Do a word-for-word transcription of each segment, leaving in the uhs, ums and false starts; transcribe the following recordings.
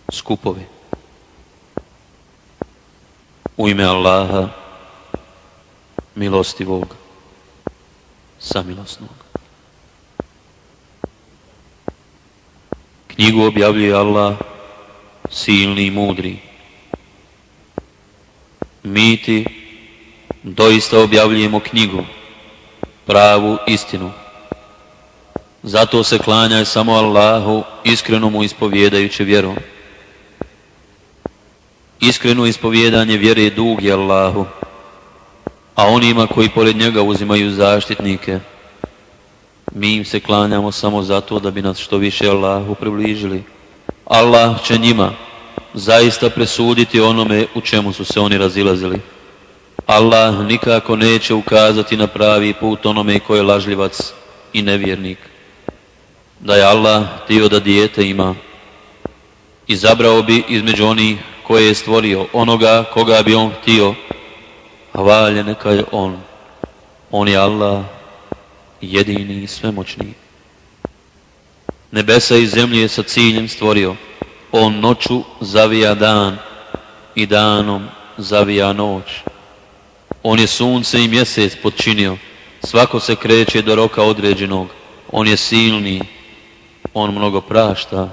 skupovi. U ime Allaha, milostivog, samilosnog. Knjigu objavljuje Allah, silni i mudri. Mi ti doista objavljujemo knjigu, pravu istinu. Zato se klanjaj samo Allahu, iskreno mu ispovjedajući vjeru. Iskreno ispovjedanje vjere je dug je Allahu, a onima koji pored njega uzimaju zaštitnike, mi im se klanjamo samo zato da bi nas što više Allahu približili. Allah će njima zaista presuditi onome u čemu su se oni razilazili. Allah nikako neće ukazati na pravi put onome ko je lažljivac i nevjernik. Da je Allah htio da dijete ima, izabrao bi između onih koje je stvorio onoga koga bi on htio. Hvaljen neka je on. On je Allah, jedini i svemoćni. Nebesa i zemlje je sa ciljem stvorio. On noću zavija dan i danom zavija noć. On je sunce i mjesec potčinio. Svako se kreće do roka određenog. On je silni. On mnogo prašta.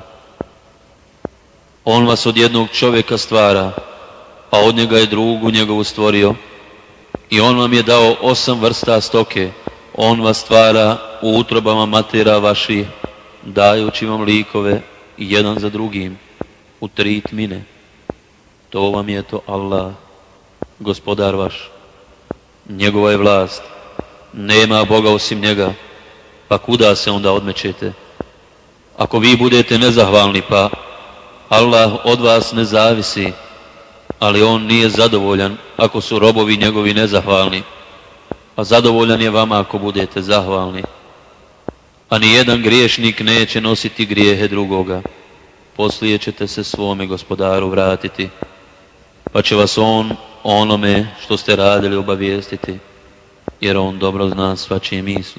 On vas od jednog čovjeka stvara, a od njega je drugu njegovu stvorio. I on vam je dao osam vrsta stoke. On vas stvara u utrobama matera vaših, dajući vam likove jedan za drugim u tri tmine. To vam je to Allah, gospodar vaš. Njegova je vlast. Nema Boga osim njega. Pa kuda se onda odmećete? Ako vi budete nezahvalni, pa Allah od vas ne zavisi, ali on nije zadovoljan ako su robovi njegovi nezahvalni, a zadovoljan je vama ako budete zahvalni. A ni jedan griješnik neće nositi grijehe drugoga. Poslije ćete se svome gospodaru vratiti, pa će vas on onome što ste radili obavijestiti, jer on dobro zna svačije misli.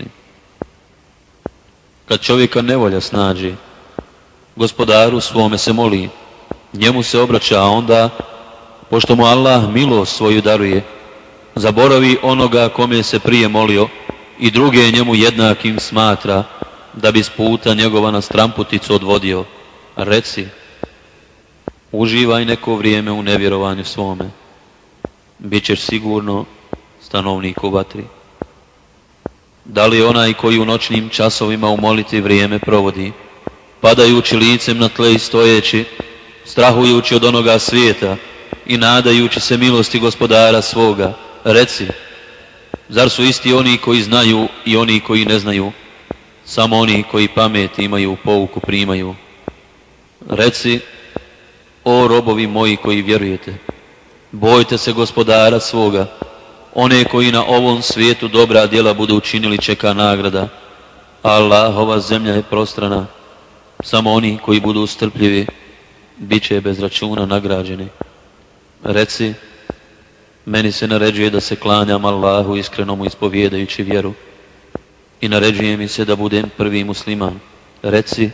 Kad čovjeka nevolja snađi, gospodaru svome se moli, njemu se obraća, a onda, pošto mu Allah milost svoju daruje, zaboravi onoga kome se prije molio i druge njemu jednakim smatra, da bi s puta njegova na stramputicu odvodio. Reci, uživaj neko vrijeme u nevjerovanju svome, bit ćeš sigurno stanovnik u vatri. Da li onaj koji u noćnim časovima u molitvi vrijeme provodi, padajući licem na tle i stojeći, strahujući od onoga svijeta i nadajući se milosti gospodara svoga, reci, zar su isti oni koji znaju i oni koji ne znaju? Samo oni koji pamet imaju, pouku primaju. Reci, o robovi moji koji vjerujete, bojte se gospodara svoga. One koji na ovom svijetu dobra djela budu učinili čeka nagrada. Allahova zemlja je prostrana. Samo oni koji budu strpljivi bit će bez računa nagrađeni. Reci, meni se naređuje da se klanjam Allahu iskreno mu ispovjedajući vjeru i naređuje mi se da budem prvi musliman. Reci,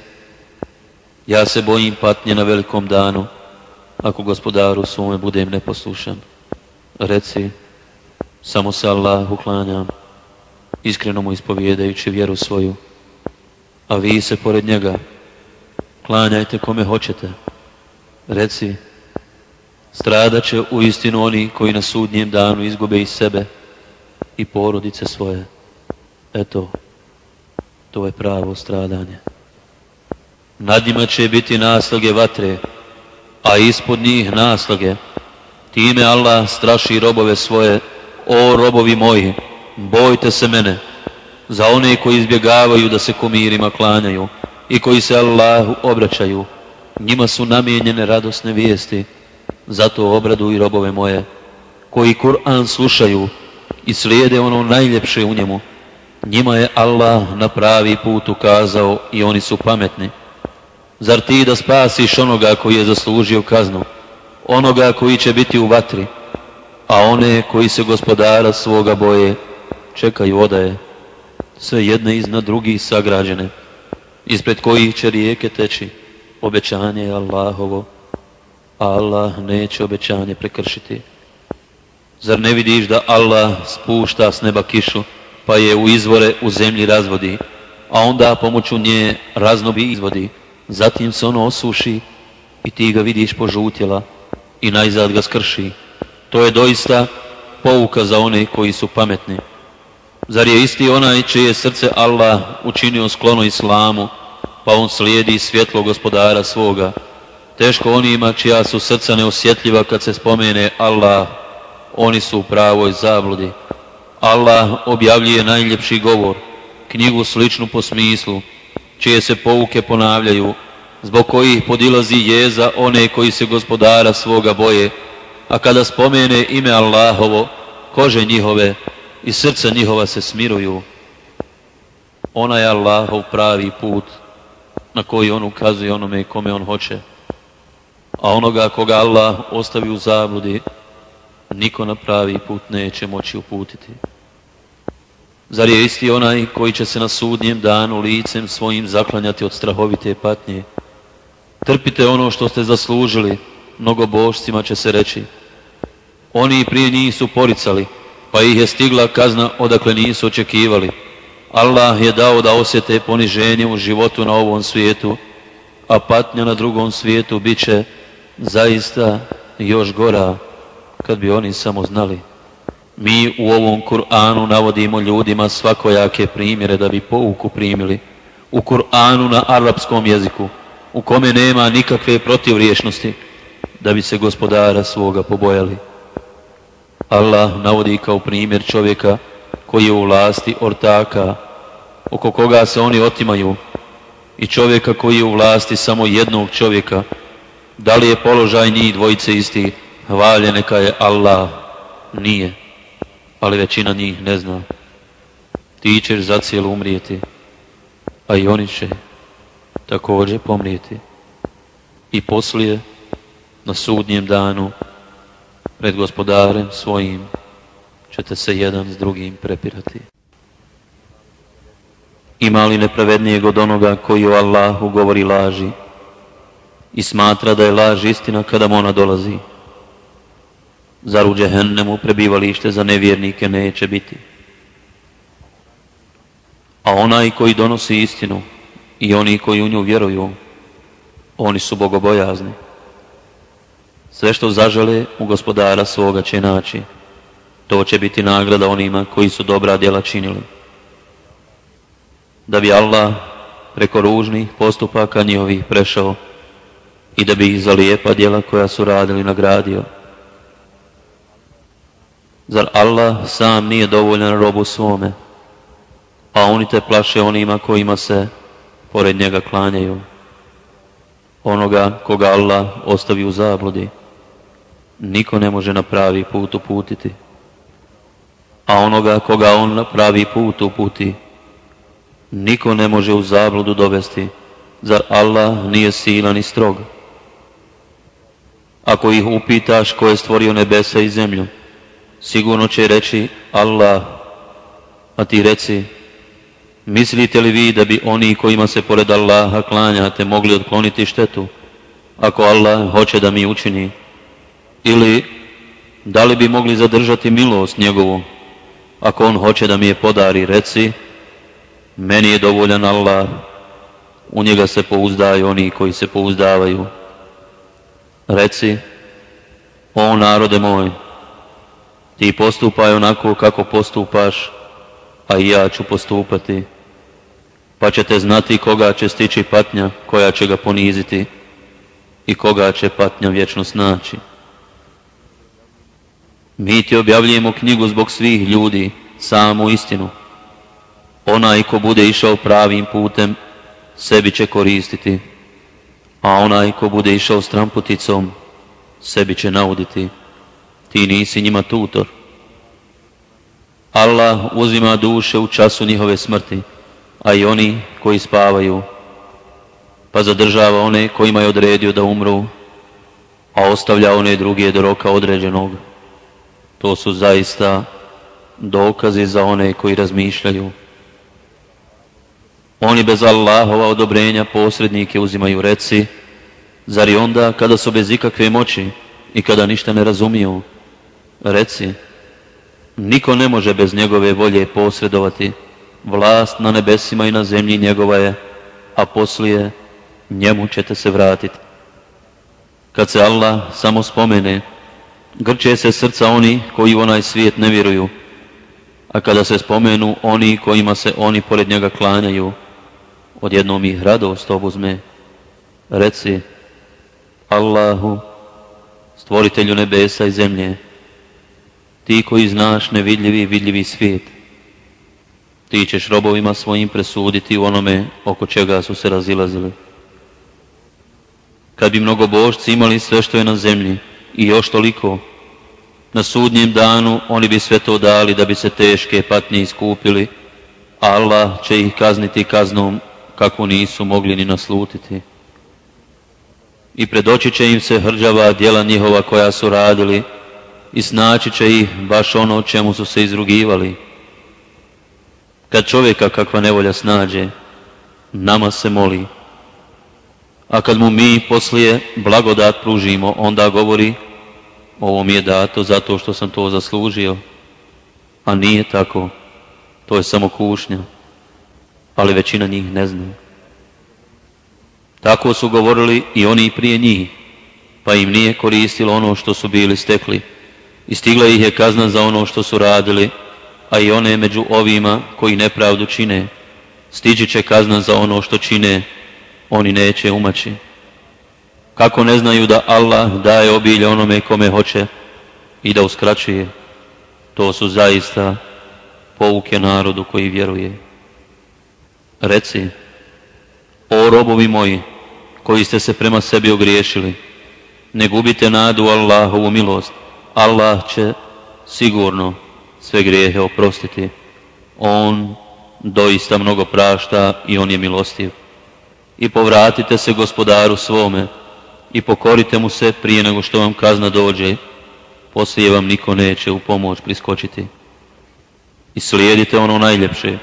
ja se bojim patnje na velikom danu ako gospodaru svome budem neposlušan. Reci, samo se Allahu klanjam, iskreno mu ispovjedajući vjeru svoju, a vi se pored njega klanjajte kome hoćete. Reci, stradat će u istinu oni koji na sudnjem danu izgube i sebe i porodice svoje. Eto, to je pravo stradanje. Nad njima će biti naslage vatre, a ispod njih naslage. Time Allah straši robove svoje. O robovi moji, bojte se mene. Za one koji izbjegavaju da se kumirima klanjaju i koji se Allahu obraćaju, njima su namijenjene radosne vijesti. Zato obraduj robove moje, koji Kur'an slušaju i slijede ono najljepše u njemu. Njima je Allah na pravi put ukazao i oni su pametni. Zar ti da spasiš onoga koji je zaslužio kaznu, onoga koji će biti u vatri, a one koji se gospodara svoga boje čekaju odaje, sve jedne iznad drugih sagrađene, ispred kojih će rijeke teći, obećanje je Allahovo a Allah neće obećanje prekršiti. Zar ne vidiš da Allah spušta s neba kišu, pa je u izvore u zemlji razvodi, a onda pomoću nje raznobi izvodi, zatim se ono osuši i ti ga vidiš požutjela i najzad ga skrši. To je doista pouka za one koji su pametni. Zar je isti onaj čije srce Allah učinio sklono islamu, pa on slijedi svjetlo gospodara svoga? Teško onima čija su srca neosjetljiva kad se spomene Allah, oni su u pravoj zabludi. Allah objavljuje najljepši govor, knjigu sličnu po smislu, čije se pouke ponavljaju, zbog kojih podilazi jeza one koji se gospodara svoga boje, a kada spomene ime Allahovo, kože njihove i srca njihova se smiruju. Ona je Allahov pravi put na koji on ukazuje onome kome on hoće, a onoga koga Allah ostavi u zabludi, niko na pravi put neće moći uputiti. Zar je isti onaj koji će se na sudnjem danu licem svojim zaklanjati od strahovite patnje? Trpite ono što ste zaslužili, mnogobožcima će se reći. Oni prije njih su poricali, pa ih je stigla kazna odakle nisu očekivali. Allah je dao da osjete poniženje u životu na ovom svijetu, a patnja na drugom svijetu bit će zaista još gora, kad bi oni samo znali. Mi u ovom Kur'anu navodimo ljudima svakojake primjere da bi pouku primili. U Kur'anu na arapskom jeziku, u kome nema nikakve protivriječnosti, da bi se gospodara svoga pobojali. Allah navodi kao primjer čovjeka koji je u vlasti ortaka, oko koga se oni otimaju, i čovjeka koji je u vlasti samo jednog čovjeka. Da li je položaj njih dvojice isti? Hvaljen neka je Allah. Nije, ali većina njih ne zna. Ti ćeš zacijelo umrijeti, a i oni će također pomrijeti. I poslije, na sudnjem danu, pred gospodarem svojim, ćete se jedan s drugim prepirati. Ima li nepravednijeg od onoga koji o Allahu govori laži i smatra da je laž istina kada mu ona dolazi? Zar u džehennemu prebivalište za nevjernike neće biti? A onaj koji donosi istinu i oni koji u nju vjeruju, oni su bogobojazni. Sve što zažele u gospodara svoga će naći. To će biti nagrada onima koji su dobra djela činili. Da bi Allah preko ružnih postupaka njihovih prešao i da bi ih za lijepa djela koja su radili nagradio. Zar Allah sam nije dovoljan robu svome, a oni te plaše onima kojima se pored njega klanjaju? Onoga koga Allah ostavi u zabludi, niko ne može na pravi put uputiti, a onoga koga on na pravi put uputi, niko ne može u zabludu dovesti. Zar Allah nije silan i strog? Ako ih upitaš ko je stvorio nebesa i zemlju, sigurno će reći Allah, a ti reci, mislite li vi da bi oni kojima se pored Allaha klanjate mogli otkloniti štetu, ako Allah hoće da mi učini? Ili da li bi mogli zadržati milost njegovu, ako on hoće da mi je podari? Reci, meni je dovoljan Allah, u njega se pouzdaju oni koji se pouzdavaju. Reci, o narode moj, ti postupaj onako kako postupaš, a i ja ću postupati, pa ćete znati koga će stići patnja koja će ga poniziti i koga će patnja vječno snaći. Mi ti objavljujemo knjigu zbog svih ljudi, samu istinu. Onaj ko bude išao pravim putem, sebi će koristiti, a onaj ko bude išao stramputicom, sebi će nauditi. Ti nisi njima tutor. Allah uzima duše u času njihove smrti, a i oni koji spavaju, pa zadržava one kojima je odredio da umru, a ostavlja one druge do roka određenog. To su zaista dokazi za one koji razmišljaju. Oni bez Allahova odobrenja posrednike uzimaju. Reci, Zar i onda kada su bez ikakve moći i kada ništa ne razumiju? Reci, niko ne može bez njegove volje posredovati. Vlast na nebesima i na zemlji njegova je, a poslije njemu ćete se vratiti. Kad se Allah samo spomene, grče se srca oni koji u onaj svijet ne vjeruju, a kada se spomenu oni kojima se oni pored njega klanjaju, odjednom ih radost obuzme. Reci, Allahu, stvoritelju nebesa i zemlje, ti koji znaš nevidljivi i vidljivi svijet, ti ćeš robovima svojim presuditi u onome oko čega su se razilazili. Kad bi mnogobožci imali sve što je na zemlji i još toliko, na sudnjem danu oni bi sve to dali da bi se teške patnje iskupili, a Allah će ih kazniti kaznom kakvu nisu mogli ni naslutiti. I predočit će im se hrđava djela njihova koja su radili i snaći će ih baš ono čemu su se izrugivali. Kad čovjeka kakva nevolja snađe, nama se moli, a kad mu mi poslije blagodat pružimo, onda govori, ovo mi je dato zato što sam to zaslužio, a nije tako, to je samo kušnja, ali većina njih ne zna. Tako su govorili i oni prije njih, pa im nije koristilo ono što su bili stekli i stigla ih je kazna za ono što su radili, a i one među ovima koji nepravdu čine, stići će kazna za ono što čine, oni neće umaći. Kako ne znaju da Allah daje obilje onome kome hoće i da uskraćuje, to su zaista pouke narodu koji vjeruje. Reci, o robovi moji, koji ste se prema sebi ogriješili, ne gubite nadu Allahovu milost, Allah će sigurno sve grijehe oprostiti. On doista mnogo prašta i on je milostiv. I povratite se gospodaru svome i pokorite mu se prije nego što vam kazna dođe, poslije vam niko neće u pomoć priskočiti. I slijedite ono najljepše,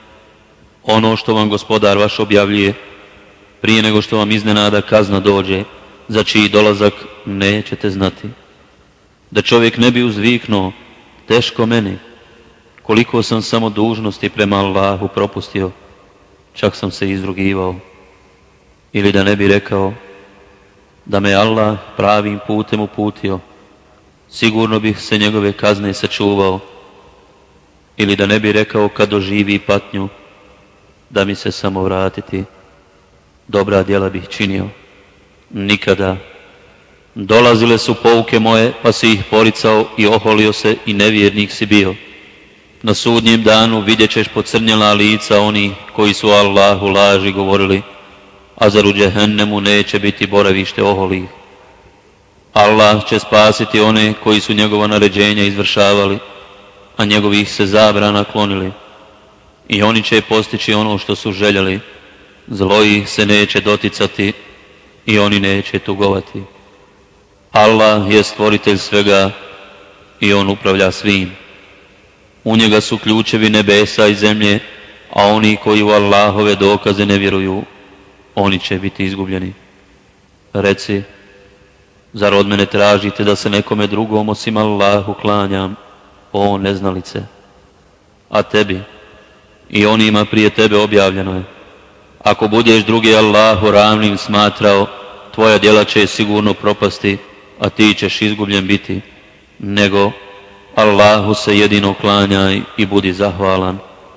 ono što vam gospodar vaš objavljuje, prije nego što vam iznenada kazna dođe, za čiji dolazak nećete znati. Da čovjek ne bi uzviknuo, teško meni, koliko sam samo dužnosti prema Allahu propustio, čak sam se izrugivao. Ili da ne bi rekao, da me Allah pravim putem uputio, sigurno bih se njegove kazne sačuvao. Ili da ne bi rekao kad doživi patnju, da mi se samo vratiti, dobra djela bih činio. Nikada. Dolazile su pouke moje, pa si ih poricao i oholio se i nevjernik si bio. Na sudnjem danu vidjet ćeš pocrnjela lica oni koji su Allahu laži govorili, a zar u džehennemu neće biti boravište oholih. Allah će spasiti one koji su njegova naređenja izvršavali, a njegovih se zabrana klonili. I oni će postići ono što su željeli, zlo ih se neće doticati i oni neće tugovati. Allah je stvoritelj svega i on upravlja svim. U njega su ključevi nebesa i zemlje, a oni koji u Allahove dokaze ne vjeruju, oni će biti izgubljeni. Reci, zar od mene tražite da se nekome drugom osim Allahu klanjam, o neznalice? A tebi i onima prije tebe objavljeno je, ako budeš drugi Allahu ravnim smatrao, tvoja djela će sigurno propasti, a ti ćeš izgubljen biti, nego Allahu se jedino klanjaj i budi zahvalan.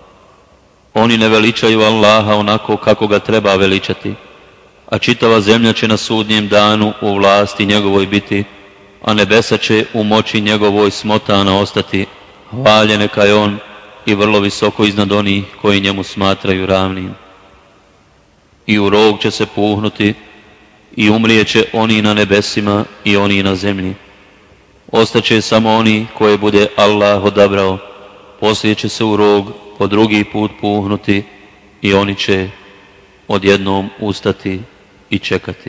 Oni ne veličaju Allaha onako kako ga treba veličati, a čitava zemlja će na sudnjem danu u vlasti njegovoj biti, a nebesa će u moći njegovoj smotana ostati, hvaljen neka je on i vrlo visoko iznad onih koji njemu smatraju ravnim. I u rog će se puhnuti i umrijeće oni na nebesima i oni na zemlji. Ostaće samo oni koje bude Allah odabrao, poslije će se u rog po drugi put puhnuti i oni će odjednom ustati i čekati.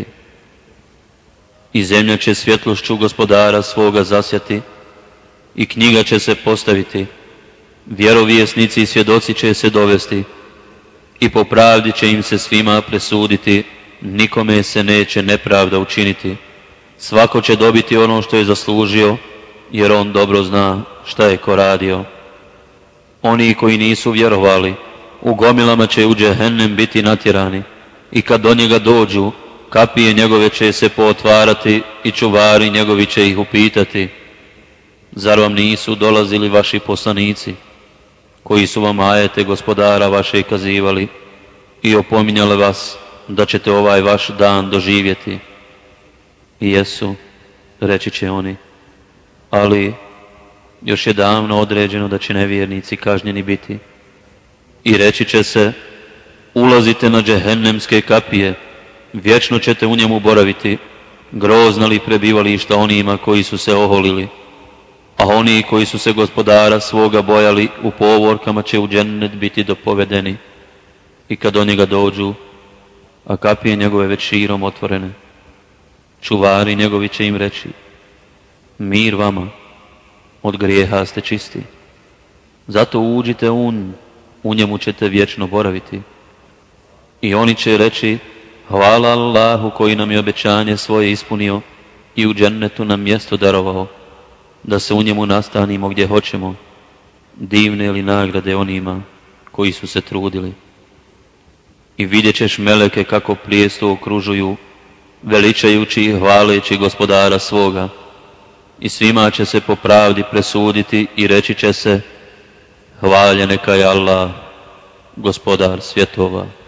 I zemlja će svjetlošću gospodara svoga zasjati i knjiga će se postaviti, vjerovjesnici i svjedoci će se dovesti i po pravdi će im se svima presuditi nikome se neće nepravda učiniti. Svako će dobiti ono što je zaslužio, jer on dobro zna šta je ko radio. Oni koji nisu vjerovali, u gomilama će u džehennem biti natjerani, i kad do njega dođu, kapije njegove će se pootvarati i čuvari njegovi će ih upitati: zar vam nisu dolazili vaši poslanici, koji su vam ajete gospodara vaše kazivali i opominjali vas da ćete ovaj vaš dan doživjeti? I jesu, reći će oni, ali još je davno određeno da će nevjernici kažnjeni biti. I reći će se: ulazite na džehennemske kapije, vječno ćete u njemu boraviti, grozna li prebivališta onima koji su se oholili. A oni koji su se gospodara svoga bojali, u povorkama će u džennet biti dopovedeni. I kad do njega dođu, a kapije njegove već širom otvorene, čuvari njegovi će im reći: mir vama, od grijeha ste čisti, zato uđite un, u njemu ćete vječno boraviti. I oni će reći: hvala Allahu koji nam je obećanje svoje ispunio i u džennetu nam mjesto darovao, da se u njemu nastanimo gdje hoćemo. Divne li nagrade onima koji su se trudili. I vidjet ćeš meleke kako prijestu okružuju, veličajući i hvaleći gospodara svoga. I svima će se po pravdi presuditi i reći će se: hvaljen neka je Allah, gospodar svjetova.